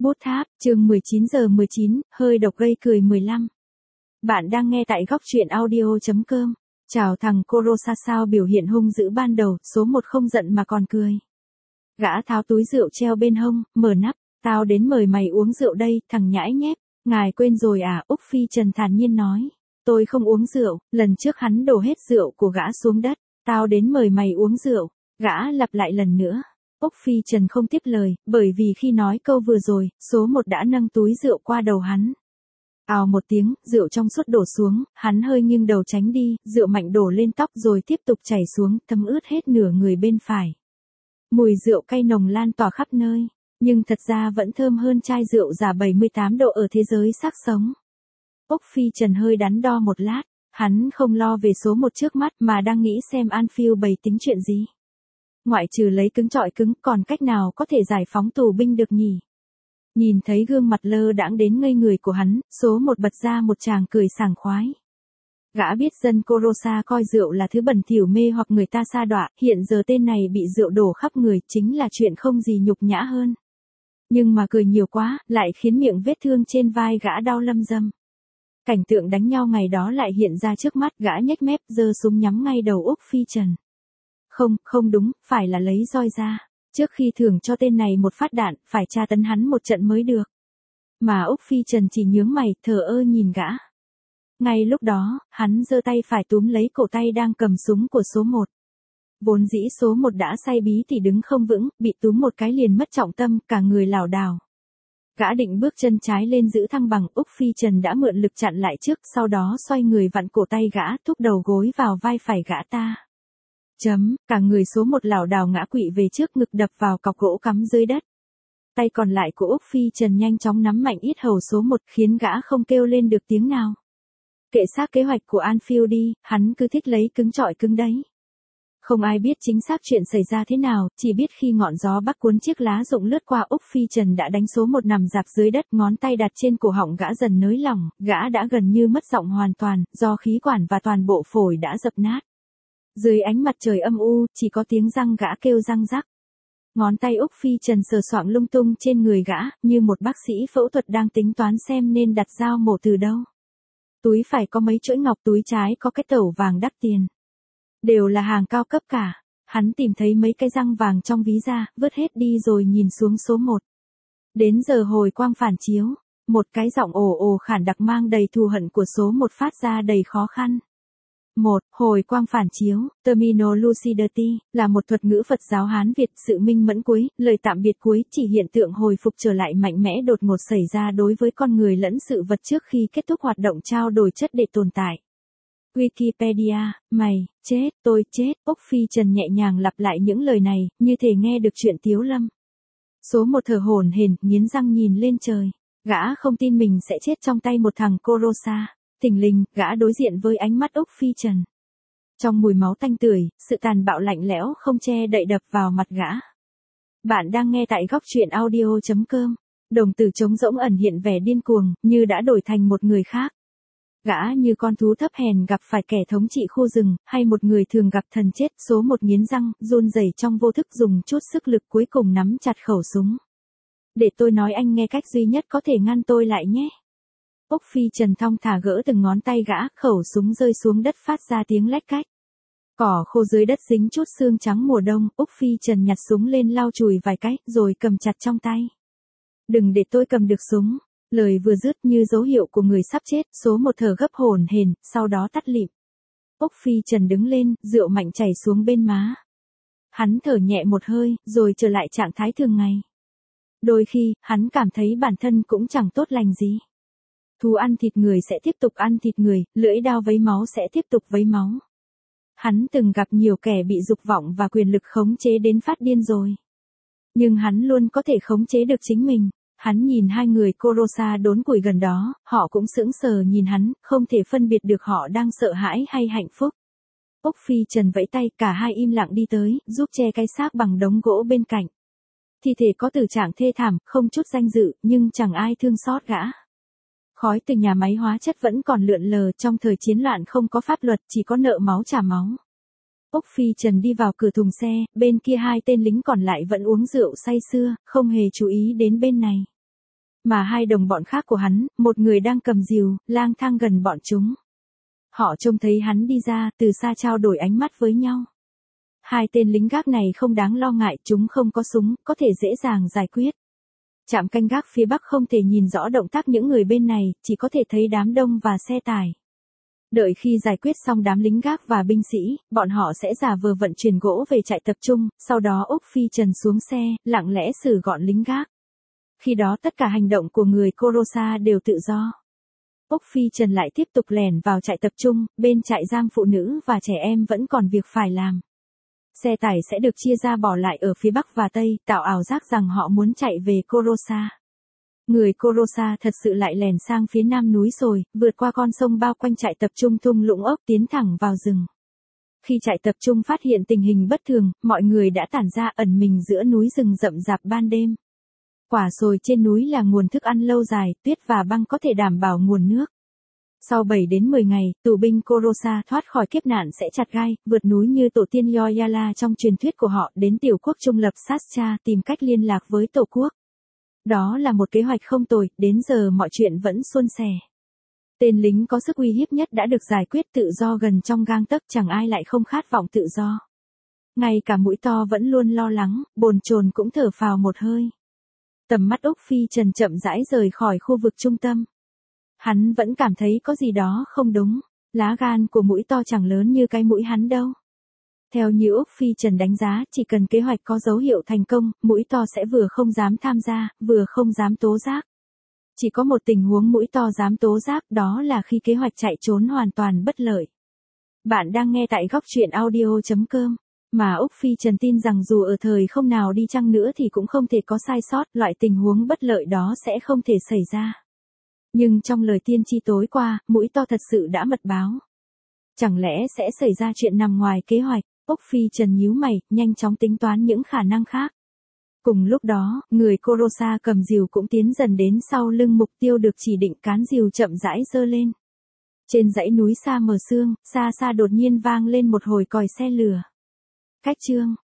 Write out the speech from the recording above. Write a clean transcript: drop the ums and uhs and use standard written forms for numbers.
Bút tháp, chương 19:19, hơi độc gây cười 15. Bạn đang nghe tại góc truyện audio.com. Chào thằng Kurosa sao biểu hiện hung dữ ban đầu, số 1 không giận mà còn cười. Gã tháo túi rượu treo bên hông, mở nắp, tao đến mời mày uống rượu đây, thằng nhãi nhép. Ngài quên rồi à, Úc Phi Trần thản nhiên nói. Tôi không uống rượu, lần trước hắn đổ hết rượu của gã xuống đất, tao đến mời mày uống rượu, gã lặp lại lần nữa. Úc Phi Trần không tiếp lời, bởi vì khi nói câu vừa rồi, số 1 đã nâng túi rượu qua đầu hắn. Ào một tiếng, rượu trong suốt đổ xuống, hắn hơi nghiêng đầu tránh đi, rượu mạnh đổ lên tóc rồi tiếp tục chảy xuống, thấm ướt hết nửa người bên phải. Mùi rượu cay nồng lan tỏa khắp nơi, nhưng thật ra vẫn thơm hơn chai rượu giả 78 độ ở thế giới xác sống. Úc Phi Trần hơi đắn đo một lát, hắn không lo về số 1 trước mắt mà đang nghĩ xem Anfield bày tính chuyện gì. Ngoại trừ lấy cứng trọi cứng, còn cách nào có thể giải phóng tù binh được nhỉ? Nhìn thấy gương mặt lơ đãng đến ngây người của hắn, số 1 bật ra một tràng cười sảng khoái. Gã biết dân Kurosa coi rượu là thứ bẩn thỉu mê hoặc người ta sa đọa, hiện giờ tên này bị rượu đổ khắp người chính là chuyện không gì nhục nhã hơn. Nhưng mà cười nhiều quá, lại khiến miệng vết thương trên vai gã đau lâm dâm. Cảnh tượng đánh nhau ngày đó lại hiện ra trước mắt, gã nhếch mép giơ súng nhắm ngay đầu Úc Phi Trần. Không đúng, phải là lấy roi ra. Trước khi thưởng cho tên này một phát đạn, phải tra tấn hắn một trận mới được. Mà Úc Phi Trần chỉ nhướng mày, thờ ơ nhìn gã. Ngay lúc đó, hắn giơ tay phải túm lấy cổ tay đang cầm súng của số 1. Vốn dĩ số 1 đã say bí thì đứng không vững, bị túm một cái liền mất trọng tâm, cả người lảo đảo. Gã định bước chân trái lên giữ thăng bằng, Úc Phi Trần đã mượn lực chặn lại trước, sau đó xoay người vặn cổ tay gã, thúc đầu gối vào vai phải gã ta. Cả người số 1 lảo đảo ngã quỵ về trước, ngực đập vào cọc gỗ cắm dưới đất. Tay còn lại của Úc Phi Trần nhanh chóng nắm mạnh yết hầu số 1 khiến gã không kêu lên được tiếng nào. Kệ xác kế hoạch của Anfield đi, hắn cứ thích lấy cứng trọi cứng đấy. Không ai biết chính xác chuyện xảy ra thế nào, chỉ biết khi ngọn gió bắc cuốn chiếc lá rụng lướt qua, Úc Phi Trần đã đánh số 1 nằm rạp dưới đất, ngón tay đặt trên cổ họng gã dần nới lỏng, gã đã gần như mất giọng hoàn toàn, do khí quản và toàn bộ phổi đã dập nát. Dưới ánh mặt trời âm u, chỉ có tiếng răng gã kêu răng rắc. Ngón tay Úc Phi Trần sờ soạng lung tung trên người gã, như một bác sĩ phẫu thuật đang tính toán xem nên đặt dao mổ từ đâu. Túi phải có mấy chuỗi ngọc, túi trái có cái tẩu vàng đắt tiền. Đều là hàng cao cấp cả. Hắn tìm thấy mấy cái răng vàng trong ví ra, vứt hết đi rồi nhìn xuống số 1. Đến giờ hồi quang phản chiếu, một cái giọng ồ ồ khản đặc mang đầy thù hận của số 1 phát ra đầy khó khăn. Hồi quang phản chiếu, Terminal Lucidity, là một thuật ngữ Phật giáo Hán Việt, sự minh mẫn cuối, lời tạm biệt cuối, chỉ hiện tượng hồi phục trở lại mạnh mẽ đột ngột xảy ra đối với con người lẫn sự vật trước khi kết thúc hoạt động trao đổi chất để tồn tại. Wikipedia, mày, chết, tôi chết, Úc Phi Trần nhẹ nhàng lặp lại những lời này, như thể nghe được chuyện tiếu lâm. Số 1 thở hổn hển, nghiến răng nhìn lên trời. Gã không tin mình sẽ chết trong tay một thằng Kurosa. Thình lình, gã đối diện với ánh mắt Úc Phi Trần. Trong mùi máu tanh tưởi, sự tàn bạo lạnh lẽo không che đậy đập vào mặt gã. Bạn đang nghe tại góc truyện audio.com. Đồng tử trống rỗng ẩn hiện vẻ điên cuồng, như đã đổi thành một người khác. Gã như con thú thấp hèn gặp phải kẻ thống trị khu rừng, hay một người thường gặp thần chết. Số 1 nghiến răng, run rẩy trong vô thức dùng chút sức lực cuối cùng nắm chặt khẩu súng. Để tôi nói anh nghe cách duy nhất có thể ngăn tôi lại nhé. Úc Phi Trần thong thả gỡ từng ngón tay gã, khẩu súng rơi xuống đất phát ra tiếng lách cách. Cỏ khô dưới đất dính chút sương trắng mùa đông, Úc Phi Trần nhặt súng lên lau chùi vài cái, rồi cầm chặt trong tay. Đừng để tôi cầm được súng. Lời vừa dứt như dấu hiệu của người sắp chết, số 1 thở gấp hổn hển, sau đó tắt lịm. Úc Phi Trần đứng lên, rượu mạnh chảy xuống bên má. Hắn thở nhẹ một hơi, rồi trở lại trạng thái thường ngày. Đôi khi, hắn cảm thấy bản thân cũng chẳng tốt lành gì. Thú ăn thịt người sẽ tiếp tục ăn thịt người, lưỡi dao vấy máu sẽ tiếp tục vấy máu. Hắn từng gặp nhiều kẻ bị dục vọng và quyền lực khống chế đến phát điên rồi. Nhưng hắn luôn có thể khống chế được chính mình. Hắn nhìn hai người Kurosa đốn củi gần đó, họ cũng sững sờ nhìn hắn, không thể phân biệt được họ đang sợ hãi hay hạnh phúc. Úc Phi Trần vẫy tay, cả hai im lặng đi tới, giúp che cái xác bằng đống gỗ bên cạnh. Thi thể có tử trạng thê thảm, không chút danh dự, nhưng chẳng ai thương xót gã. Khói từ nhà máy hóa chất vẫn còn lượn lờ, trong thời chiến loạn không có pháp luật, chỉ có nợ máu trả máu. Úc Phi Trần đi vào cửa thùng xe, bên kia hai tên lính còn lại vẫn uống rượu say sưa, không hề chú ý đến bên này. Mà hai đồng bọn khác của hắn, một người đang cầm rìu, lang thang gần bọn chúng. Họ trông thấy hắn đi ra, từ xa trao đổi ánh mắt với nhau. Hai tên lính gác này không đáng lo ngại, chúng không có súng, có thể dễ dàng giải quyết. Trạm canh gác phía bắc không thể nhìn rõ động tác những người bên này, chỉ có thể thấy đám đông và xe tải. Đợi khi giải quyết xong đám lính gác và binh sĩ, bọn họ sẽ giả vờ vận chuyển gỗ về trại tập trung, sau đó Úc Phi Trần xuống xe, lặng lẽ xử gọn lính gác. Khi đó tất cả hành động của người Korosa đều tự do. Úc Phi Trần lại tiếp tục lẻn vào trại tập trung, bên trại giam phụ nữ và trẻ em vẫn còn việc phải làm. Xe tải sẽ được chia ra bỏ lại ở phía bắc và tây, tạo ảo giác rằng họ muốn chạy về Korosa. Người Korosa thật sự lại lẻn sang phía nam núi rồi, vượt qua con sông bao quanh trại tập trung thung lũng ốc tiến thẳng vào rừng. Khi trại tập trung phát hiện tình hình bất thường, mọi người đã tản ra ẩn mình giữa núi rừng rậm rạp ban đêm. Quả sồi trên núi là nguồn thức ăn lâu dài, tuyết và băng có thể đảm bảo nguồn nước. Sau 7 đến 10 ngày, tù binh Korosa thoát khỏi kiếp nạn sẽ chặt gai, vượt núi như tổ tiên Yoyala trong truyền thuyết của họ đến tiểu quốc trung lập Sascha tìm cách liên lạc với tổ quốc. Đó là một kế hoạch không tồi, đến giờ mọi chuyện vẫn suôn sẻ. Tên lính có sức uy hiếp nhất đã được giải quyết, tự do gần trong gang tấc, chẳng ai lại không khát vọng tự do. Ngay cả mũi to vẫn luôn lo lắng, bồn chồn cũng thở phào một hơi. Tầm mắt Úc Phi Trần chậm rãi rời khỏi khu vực trung tâm. Hắn vẫn cảm thấy có gì đó không đúng, lá gan của mũi to chẳng lớn như cái mũi hắn đâu. Theo như Úc Phi Trần đánh giá, chỉ cần kế hoạch có dấu hiệu thành công, mũi to sẽ vừa không dám tham gia, vừa không dám tố giác. Chỉ có một tình huống mũi to dám tố giác, đó là khi kế hoạch chạy trốn hoàn toàn bất lợi. Bạn đang nghe tại góc truyện audio.com. Mà Úc Phi Trần tin rằng dù ở thời không nào đi chăng nữa thì cũng không thể có sai sót, loại tình huống bất lợi đó sẽ không thể xảy ra. Nhưng trong lời tiên tri tối qua, mũi to thật sự đã mật báo. Chẳng lẽ sẽ xảy ra chuyện nằm ngoài kế hoạch? Úc Phi Trần nhíu mày, nhanh chóng tính toán những khả năng khác. Cùng lúc đó, người Korosa cầm rìu cũng tiến dần đến sau lưng mục tiêu được chỉ định, cán rìu chậm rãi giơ lên. Trên dãy núi xa mờ sương, xa xa đột nhiên vang lên một hồi còi xe lửa. Cách chương